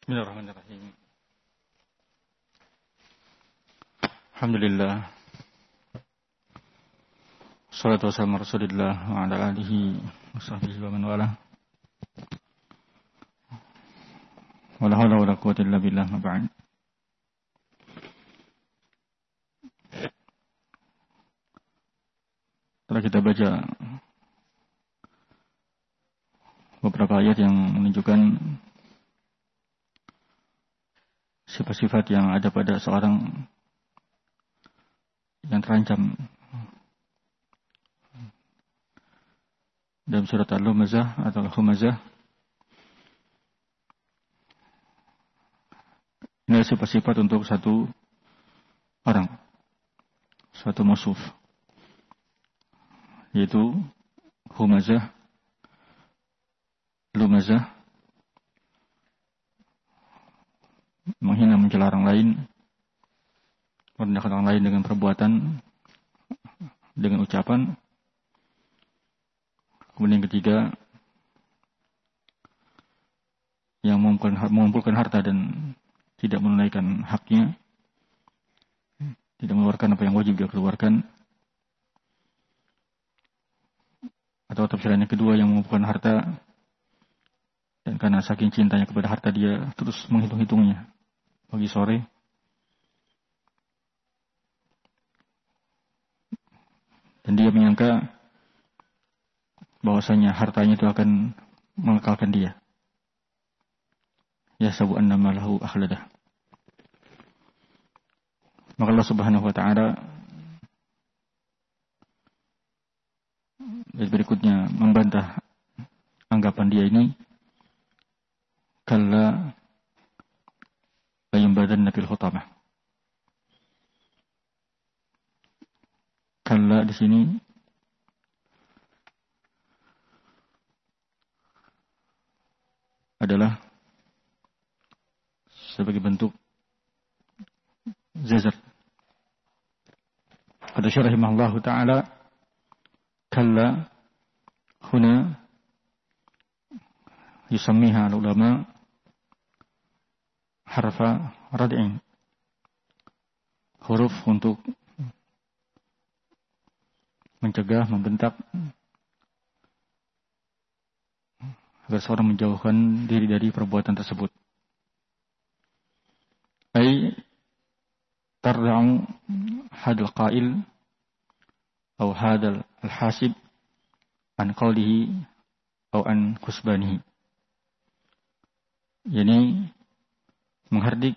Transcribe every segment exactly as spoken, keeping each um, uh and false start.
Bismillahirrahmanirrahim. Alhamdulillah. Wassalatu wassalamu ala Rasulillah wa ala alihi wa sahbihi wa man walah. Wala haula wala quwwata illa billah, ma ba'd. Setelah kita baca beberapa ayat yang menunjukkan sifat-sifat yang ada pada seorang yang terancam dalam surat Al-Humazah atau Al-Humazah, ini sifat-sifat untuk satu orang, satu musuh, yaitu Humazah, Lumazah, menghina, mencela orang lain, merendahkan orang lain dengan perbuatan, dengan ucapan. Kemudian yang ketiga, yang mengumpulkan, mengumpulkan harta dan tidak menunaikan haknya, tidak mengeluarkan apa yang wajib dia keluarkan. Atau tafsiran yang kedua, yang mengumpulkan harta dan karena saking cintanya kepada harta dia terus menghitung-hitungnya pagi sore, dan dia menyangka bahwasanya hartanya itu akan mengekalkan dia. Yahsabu anna malahu akhladah. Maka Allah Subhanahu wa taala berikutnya membantah anggapan dia ini, kalla la yumbadanna fil hutamah. Kalla di sini adalah sebagai bentuk zajr. Kata Syarih rahimahullah taala, kalla huna yusammiha al-ulama harfa rad'in, huruf untuk mencegah, membentak agar seorang menjauhkan diri dari perbuatan tersebut. Ay tarda'u hadal qail atau hadal al-hasib an qawlihi atau an kusbanihi. Yani menghardik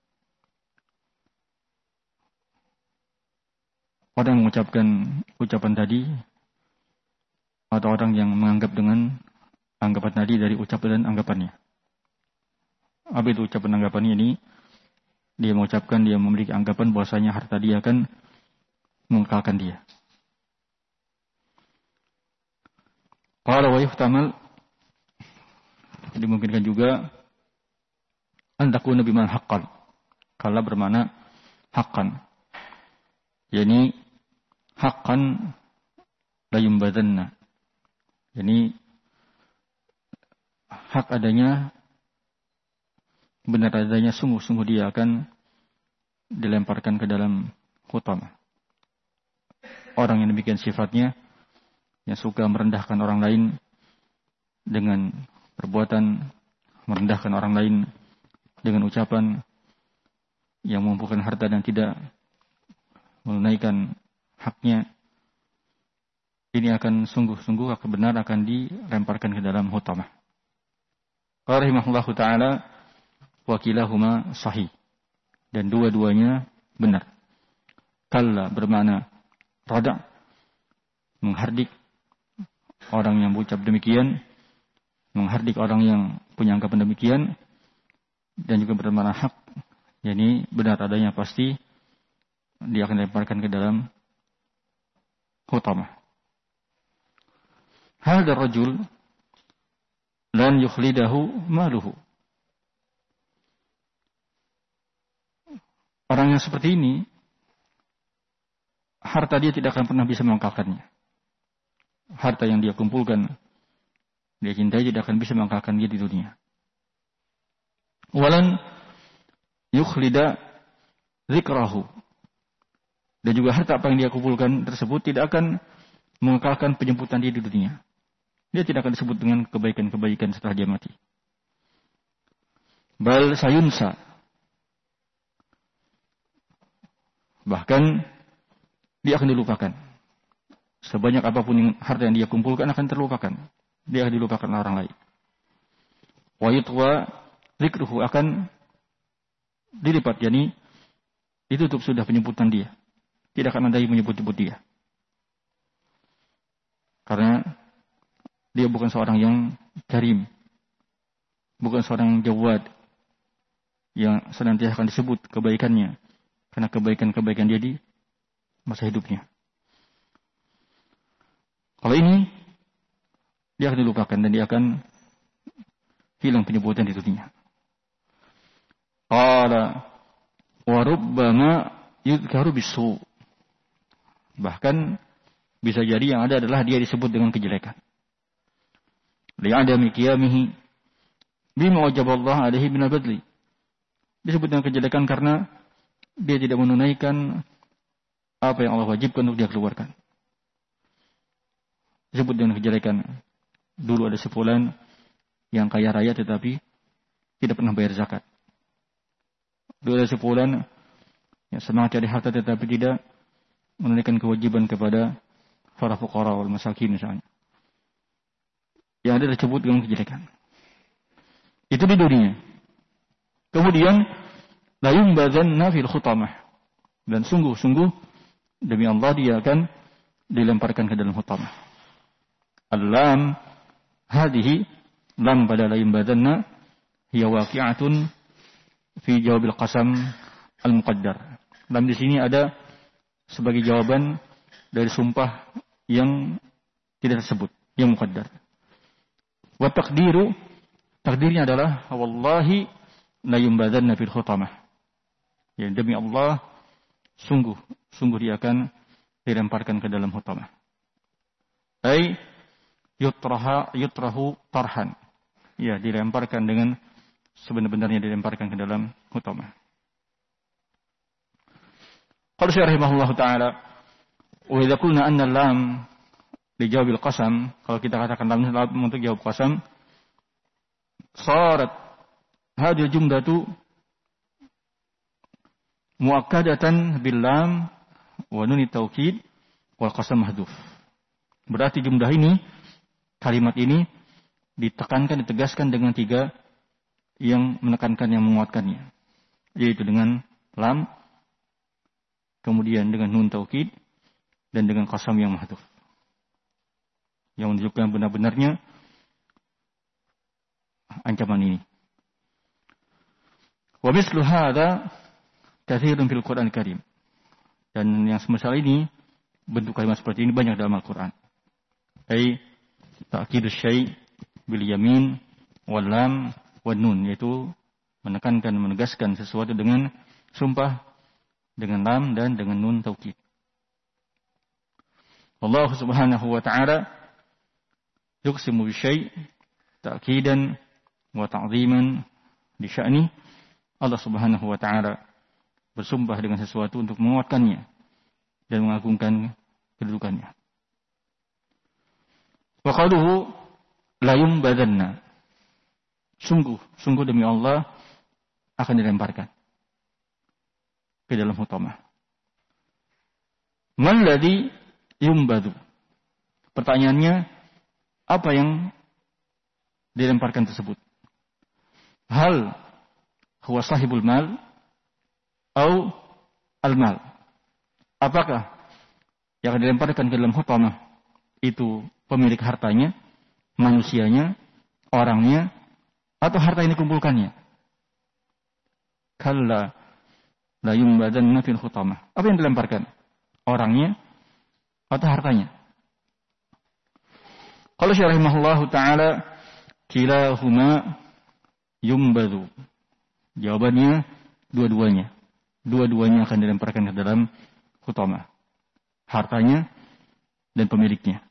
orang yang mengucapkan ucapan tadi, atau orang yang menganggap dengan anggapan tadi dari ucapan dan anggapannya. Apa itu ucapan anggapan ini? Dia mengucapkan, dia memiliki anggapan bahwasanya harta dia akan mengekalkan dia. Qala wa yuhtamal, dimungkinkan juga antakuna biman haqqan, kala bermakna haqqan, yani haqqan la yumbadanna, yani hak adanya, benar adanya, sungguh-sungguh dia akan dilemparkan ke dalam hutamah. Orang yang demikian sifatnya, yang suka merendahkan orang lain dengan perbuatan, merendahkan orang lain dengan ucapan, yang mengumpulkan harta dan tidak menunaikan haknya, ini akan sungguh-sungguh akan benar akan dilemparkan ke dalam hutamah. Qala rahimahullahu ta'ala, wa kilahuma sahih, dan dua-duanya benar. Kalla bermakna rada', menghardik orang yang berucap demikian, menghardik orang yang punya anggapan demikian, dan juga bermakna hak, yakni benar adanya, pasti dia akan dilemparkan ke dalam hutamah. Hadha rajul lan yukhlidahu maluhu. Orang yang seperti ini, harta dia tidak akan pernah bisa mengekalkannya. Harta yang dia kumpulkan, dia cintai, tidak akan bisa mengekalkan dia di dunia. Walan yukhlida zikrahu. Dan juga harta apa yang dia kumpulkan tersebut tidak akan mengekalkan penjemputan dia di dunia. Dia tidak akan disebut dengan kebaikan-kebaikan setelah dia mati. Bal sayunsa. Bahkan dia akan dilupakan. Sebanyak apapun yang harta yang dia kumpulkan akan terlupakan. Dia akan dilupakan oleh orang lain. Wa yutwa zikruhu, akan dilipat, yakni ditutup sudah penyebutan dia. Tidak akan ada yang menyebut-nyebut dia. Karena dia bukan seorang yang karim. Bukan seorang jawad yang senantiasa akan disebut kebaikannya. Karena kebaikan-kebaikan dia di masa hidupnya. Kalau ini, dia akan dilupakan dan dia akan hilang penyebutan di dunia. Qala wa rubbama yudhkaru bisu. Bahkan bisa jadi yang ada adalah dia disebut dengan kejelekan. Li'adami qiyamihi bima wajaballahu alaihi bin al-badli. Disebut dengan kejelekan karena dia tidak menunaikan apa yang Allah wajibkan untuk dia keluarkan. Disebut dengan kejelekan. Dulu ada sefulan yang kaya raya tetapi tidak pernah bayar zakat. Dulu ada sefulan yang semangat cari harta tetapi tidak menunaikan kewajiban kepada para fuqara wal masakin misalnya. Yang ada disebut dengan kejelekan. Itu di dunia. Kemudian la yumbadzanna fil khutamah. Dan sungguh-sungguh demi Allah dia akan dilemparkan ke dalam khutamah. Al-lam hadhihi lam pada la yumbadzanna hiya waqi'atun fi jawabil qasam al-muqaddar. Lam di sini ada sebagai jawaban dari sumpah yang tidak tersebut, yang muqaddar. Wa taqdiru, takdirnya adalah wallahi la yumbadzanna fil khutamah. Ya, demi Allah sungguh sungguh dia akan dilemparkan ke dalam khutamah. Ai yutraha yutrahu tarhan. Ya, dilemparkan dengan sebenar-benarnya dilemparkan ke dalam khutamah. Qala Syekh rahimahullahu taala, wa idza qulna anna lam li jawabil qasam, kalau kita katakan lam untuk jawab qasam, sarat hadhihi jumlatu muakkadatan bil lam wa nun taukid wal qasam mahdhuf. Berarti jumlah ini, kalimat ini ditekankan, ditegaskan dengan tiga yang menekankan, yang menguatkannya, yaitu dengan lam, kemudian dengan nun taukid, dan dengan qasam yang mahdhuf, yang menunjukkan benar-benarnya ancaman ini. Wa mislu hadza katsirun fil Qur'an Karim. Dan yang semisal ini, bentuk kalimat seperti ini banyak dalam Al-Qur'an. Ai ta'kidus syai' bil yamin wal lam wan nun, yaitu menekankan, menegaskan sesuatu dengan sumpah, dengan lam dan dengan nun taukid. Allah Subhanahu wa ta'ala yuqsimu bi syai' ta'kidan wa ta'ziman li sya'ni. Allah Subhanahu wa ta'ala bersumpah dengan sesuatu untuk menguatkannya dan mengagungkan kedudukannya. Wa qaluhu la yumbadanna. Sungguh, sungguh demi Allah akan dilemparkan ke dalam hutamah. Man ladzi yumbadu. Pertanyaannya, apa yang dilemparkan tersebut? Hal huwa sahibul mal au al-mal. Apakah yang dilemparkan ke dalam hutamah itu pemilik hartanya, manusianya, orangnya, atau harta yang dikumpulkannya? Kalla la yumbadanna fil hutamah. Apa yang dilemparkan? Orangnya atau hartanya? Qala Syekh rahimahullahu taala, kilahuma yumbadu. Jawabannya dua-duanya. Dua-duanya akan dilemparkan ke dalam hutamah. Hartanya dan pemiliknya.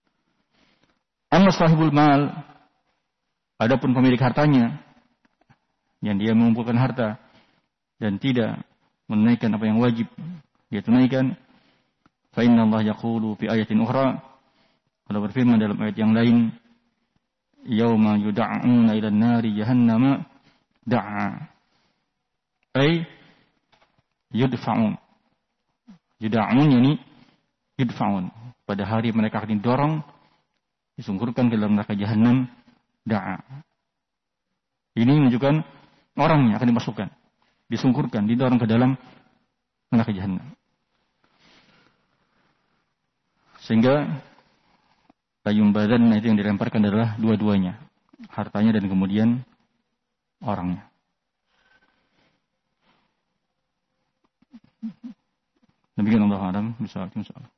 Amma sahibul mal, adapun pemilik hartanya, yang dia mengumpulkan harta dan tidak menunaikan apa yang wajib dia tunaikan, fa inna Allah yaqulu fi ayatin ukhra, Allah berfirman dalam ayat yang lain, yauma yud'auna ila an-nari jahannama da'a, ay yudfa'un. Yud'aun yani yudfa'un. Pada hari mereka akan didorong, disungkurkan ke dalam neraka jahanam, da'a. Ini menunjukkan orangnya akan dimasukkan, disungkurkan, didorong ke dalam neraka jahanam. Sehingga layum badan itu yang dilemparkan adalah dua-duanya, hartanya dan kemudian orangnya. Demikian Allah a'lam bishawab.